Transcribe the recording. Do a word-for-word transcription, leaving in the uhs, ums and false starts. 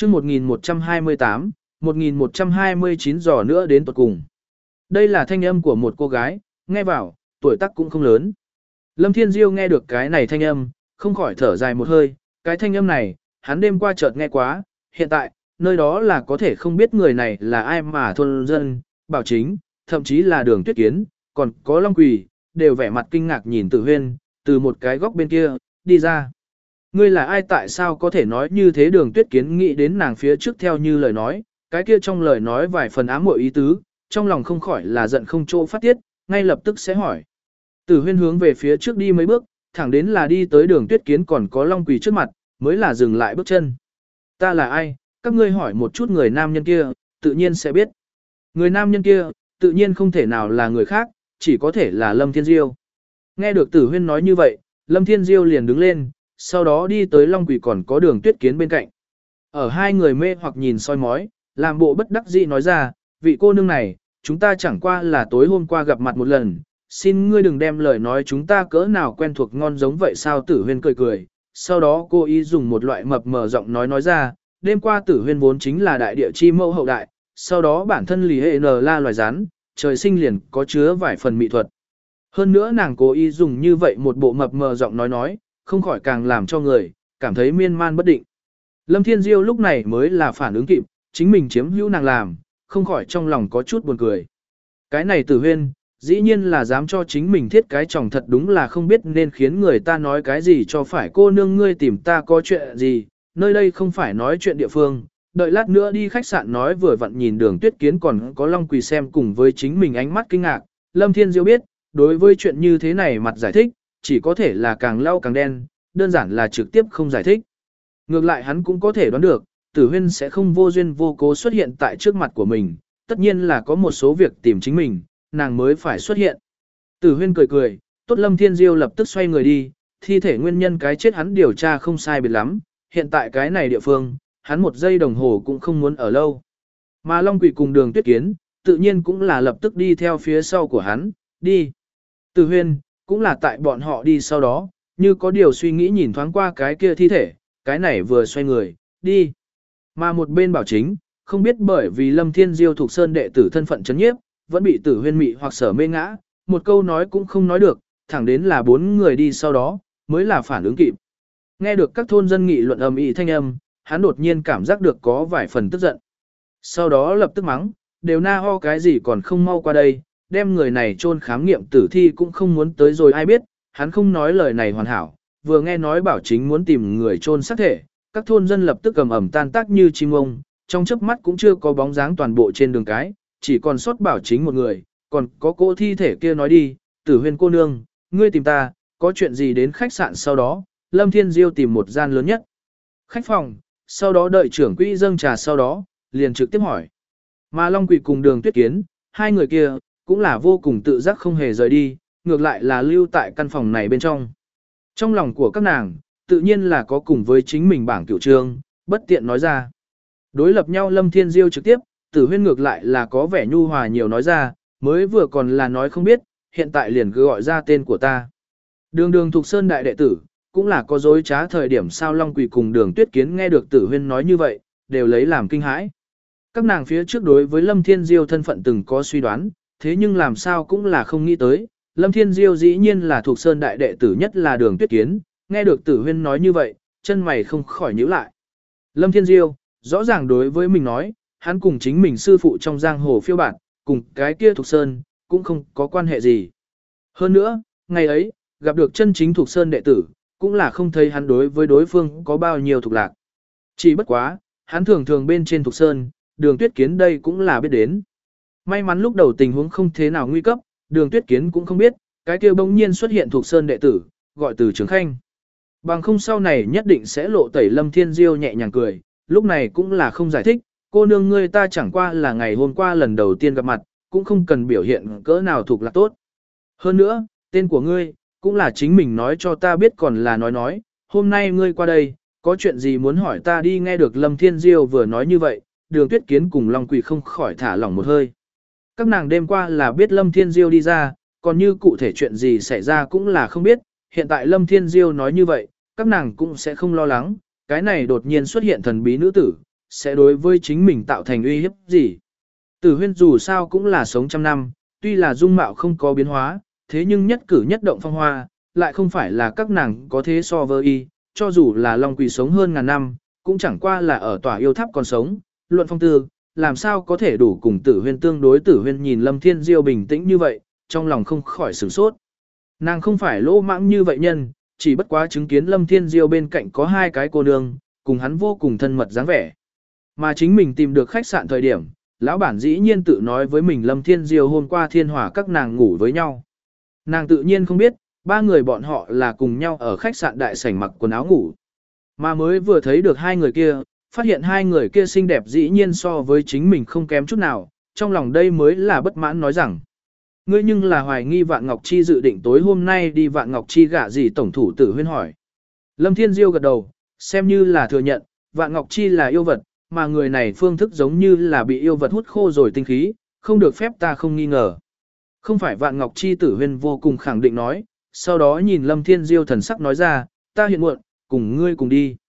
chương một nghìn một trăm hai mươi tám, một nghìn một trăm hai mươi chín giò nữa đến tuột cùng. Đây là thanh âm của một cô gái, nghe vào, tuổi tác cũng không lớn. Lâm Thiên Diêu nghe được cái này thanh âm, không khỏi thở dài một hơi, cái thanh âm này, hắn đêm qua chợt nghe quá, hiện tại, nơi đó là có thể không biết người này là ai mà thôn dân, bảo chính, thậm chí là đường tuyết kiến, còn có Long Quỳ, đều vẻ mặt kinh ngạc nhìn Tử Huyên, từ một cái góc bên kia, đi ra. Ngươi là ai tại sao có thể nói như thế đường tuyết kiến nghĩ đến nàng phía trước theo như lời nói, cái kia trong lời nói vài phần ám muội ý tứ, trong lòng không khỏi là giận không chỗ phát tiết, ngay lập tức sẽ hỏi. Tử Huyên hướng về phía trước đi mấy bước, thẳng đến là đi tới đường tuyết kiến còn có Long Quỳ trước mặt, mới là dừng lại bước chân. Ta là ai, các ngươi hỏi một chút người nam nhân kia, tự nhiên sẽ biết. Người nam nhân kia, tự nhiên không thể nào là người khác, chỉ có thể là Lâm Thiên Diêu. Nghe được Tử Huyên nói như vậy, Lâm Thiên Diêu liền đứng lên, sau đó đi tới Long Quỳ còn có đường tuyết kiến bên cạnh. Ở hai người mê hoặc nhìn soi mói, làm bộ bất đắc dĩ nói ra, vị cô nương này, chúng ta chẳng qua là tối hôm qua gặp mặt một lần, xin ngươi đừng đem lời nói chúng ta cỡ nào quen thuộc ngon giống vậy sao. Tử Huyên cười cười, sau đó cô ý dùng một loại mập mờ giọng nói nói ra, đêm qua Tử Huyên vốn chính là đại địa chi mẫu hậu đại, sau đó bản thân lì hệ nờ la loài rắn, trời sinh liền có chứa vài phần mỹ thuật. Hơn nữa nàng cố ý dùng như vậy một bộ mập mờ giọng nói nói, không khỏi càng làm cho người cảm thấy miên man bất định. Lâm Thiên Diêu lúc này mới là phản ứng kịp, chính mình chiếm hữu nàng làm, không khỏi trong lòng có chút buồn cười. Cái này Tử Huyên, dĩ nhiên là dám cho chính mình thiết cái chồng, thật đúng là không biết nên khiến người ta nói cái gì cho phải. Cô nương ngươi tìm ta có chuyện gì, nơi đây không phải nói chuyện địa phương, đợi lát nữa đi khách sạn nói. Vừa vặn nhìn đường tuyết kiến còn có Long Quỳ xem cùng với chính mình ánh mắt kinh ngạc, Lâm Thiên Diêu biết, đối với chuyện như thế này mặt giải thích, chỉ có thể là càng lau càng đen, đơn giản là trực tiếp không giải thích. Ngược lại hắn cũng có thể đoán được, Tử Huyên sẽ không vô duyên vô cố xuất hiện tại trước mặt của mình, tất nhiên là có một số việc tìm chính mình, nàng mới phải xuất hiện. Tử Huyên cười cười, tốt. Lâm Thiên Diêu lập tức xoay người đi, thi thể nguyên nhân cái chết hắn điều tra không sai biệt lắm, hiện tại cái này địa phương, hắn một giây đồng hồ cũng không muốn ở lâu. Mà Long Quỳ cùng đường tuyết kiến, tự nhiên cũng là lập tức đi theo phía sau của hắn, đi. Tử Huyên, cũng là tại bọn họ đi sau đó, như có điều suy nghĩ nhìn thoáng qua cái kia thi thể, cái này vừa xoay người, đi. Mà một bên bảo chính, không biết bởi vì Lâm Thiên Diêu thuộc sơn đệ tử thân phận chấn nhiếp, vẫn bị Tử Huyên mị hoặc sở mê ngã, một câu nói cũng không nói được, thẳng đến là bốn người đi sau đó, mới là phản ứng kịp. Nghe được các thôn dân nghị luận ầm ĩ thanh âm, hắn đột nhiên cảm giác được có vài phần tức giận. Sau đó lập tức mắng, đều na ho cái gì còn không mau qua đây, đem người này chôn khám nghiệm tử thi cũng không muốn tới rồi ai biết, hắn không nói lời này hoàn hảo, vừa nghe nói bảo chính muốn tìm người chôn xác thể, các thôn dân lập tức cầm ẩm tan tác như chim ông, trong chớp mắt cũng chưa có bóng dáng toàn bộ trên đường cái, chỉ còn sót bảo chính một người, còn có cỗ thi thể kia nói đi, Tử Huyên cô nương, ngươi tìm ta, có chuyện gì đến khách sạn. Sau đó, Lâm Thiên Diêu tìm một gian lớn nhất khách phòng, sau đó đợi trưởng quỹ dâng trà sau đó, liền trực tiếp hỏi. Mà Long Quỳ cùng đường tuyết kiến, hai người kia, cũng là vô cùng tự giác không hề rời đi, ngược lại là lưu tại căn phòng này bên trong. Trong lòng của các nàng, tự nhiên là có cùng với chính mình bảng cửu trương, bất tiện nói ra. Đối lập nhau Lâm Thiên Diêu trực tiếp, Tử Huyên ngược lại là có vẻ nhu hòa nhiều nói ra, mới vừa còn là nói không biết, hiện tại liền cứ gọi ra tên của ta. Đường đường thuộc sơn đại đệ tử, cũng là có dối trá thời điểm. Sao Long Quỳ cùng đường tuyết kiến nghe được Tử Huyên nói như vậy, đều lấy làm kinh hãi. Các nàng phía trước đối với Lâm Thiên Diêu thân phận từng có suy đoán, thế nhưng làm sao cũng là không nghĩ tới, Lâm Thiên Diêu dĩ nhiên là thuộc sơn đại đệ tử, nhất là đường tuyết kiến, nghe được Tử Huyên nói như vậy, chân mày không khỏi nhíu lại. Lâm Thiên Diêu, rõ ràng đối với mình nói, hắn cùng chính mình sư phụ trong giang hồ phiêu bản, cùng cái kia thuộc sơn, cũng không có quan hệ gì. Hơn nữa, ngày ấy, gặp được chân chính thuộc sơn đệ tử, cũng là không thấy hắn đối với đối phương có bao nhiêu thuộc lạc. Chỉ bất quá, hắn thường thường bên trên thuộc sơn, đường tuyết kiến đây cũng là biết đến. May mắn lúc đầu tình huống không thế nào nguy cấp, đường tuyết kiến cũng không biết, cái kia bỗng nhiên xuất hiện thuộc sơn đệ tử, gọi từ Trường Khanh. Bằng không sau này nhất định sẽ lộ tẩy. Lâm Thiên Diêu nhẹ nhàng cười, lúc này cũng là không giải thích, cô nương ngươi ta chẳng qua là ngày hôm qua lần đầu tiên gặp mặt, cũng không cần biểu hiện cỡ nào thuộc là tốt. Hơn nữa, tên của ngươi, cũng là chính mình nói cho ta biết còn là nói nói, hôm nay ngươi qua đây, có chuyện gì muốn hỏi ta đi. Nghe được Lâm Thiên Diêu vừa nói như vậy, đường tuyết kiến cùng Long Quỳ không khỏi thả lỏng một hơi. Các nàng đêm qua là biết Lâm Thiên Diêu đi ra, còn như cụ thể chuyện gì xảy ra cũng là không biết, hiện tại Lâm Thiên Diêu nói như vậy, các nàng cũng sẽ không lo lắng, cái này đột nhiên xuất hiện thần bí nữ tử, sẽ đối với chính mình tạo thành uy hiếp gì. Tử huyên dù sao cũng là sống trăm năm, tuy là dung mạo không có biến hóa, thế nhưng nhất cử nhất động phong hoa, lại không phải là các nàng có thế so với y, cho dù là Long Quỷ sống hơn ngàn năm, cũng chẳng qua là ở tòa yêu tháp còn sống, luận phong tư, làm sao có thể đủ cùng Tử huyên tương đối. Tử huyên nhìn Lâm Thiên Diêu bình tĩnh như vậy, trong lòng không khỏi sửng sốt. Nàng không phải lỗ mãng như vậy nhân, chỉ bất quá chứng kiến Lâm Thiên Diêu bên cạnh có hai cái cô nương, cùng hắn vô cùng thân mật dáng vẻ. Mà chính mình tìm được khách sạn thời điểm, lão bản dĩ nhiên tự nói với mình Lâm Thiên Diêu hôm qua thiên hỏa các nàng ngủ với nhau. Nàng tự nhiên không biết, ba người bọn họ là cùng nhau ở khách sạn đại sảnh mặc quần áo ngủ. Mà mới vừa thấy được hai người kia, phát hiện hai người kia xinh đẹp dĩ nhiên so với chính mình không kém chút nào, trong lòng đây mới là bất mãn nói rằng. Ngươi nhưng là hoài nghi Vạn Ngọc Chi dự định tối hôm nay đi Vạn Ngọc Chi gả gì tổng thủ Tử huyên hỏi. Lâm Thiên Diêu gật đầu, xem như là thừa nhận, Vạn Ngọc Chi là yêu vật, mà người này phương thức giống như là bị yêu vật hút khô rồi tinh khí, không được phép ta không nghi ngờ. Không phải Vạn Ngọc Chi. Tử huyên vô cùng khẳng định nói, sau đó nhìn Lâm Thiên Diêu thần sắc nói ra, ta hiện muộn, cùng ngươi cùng đi.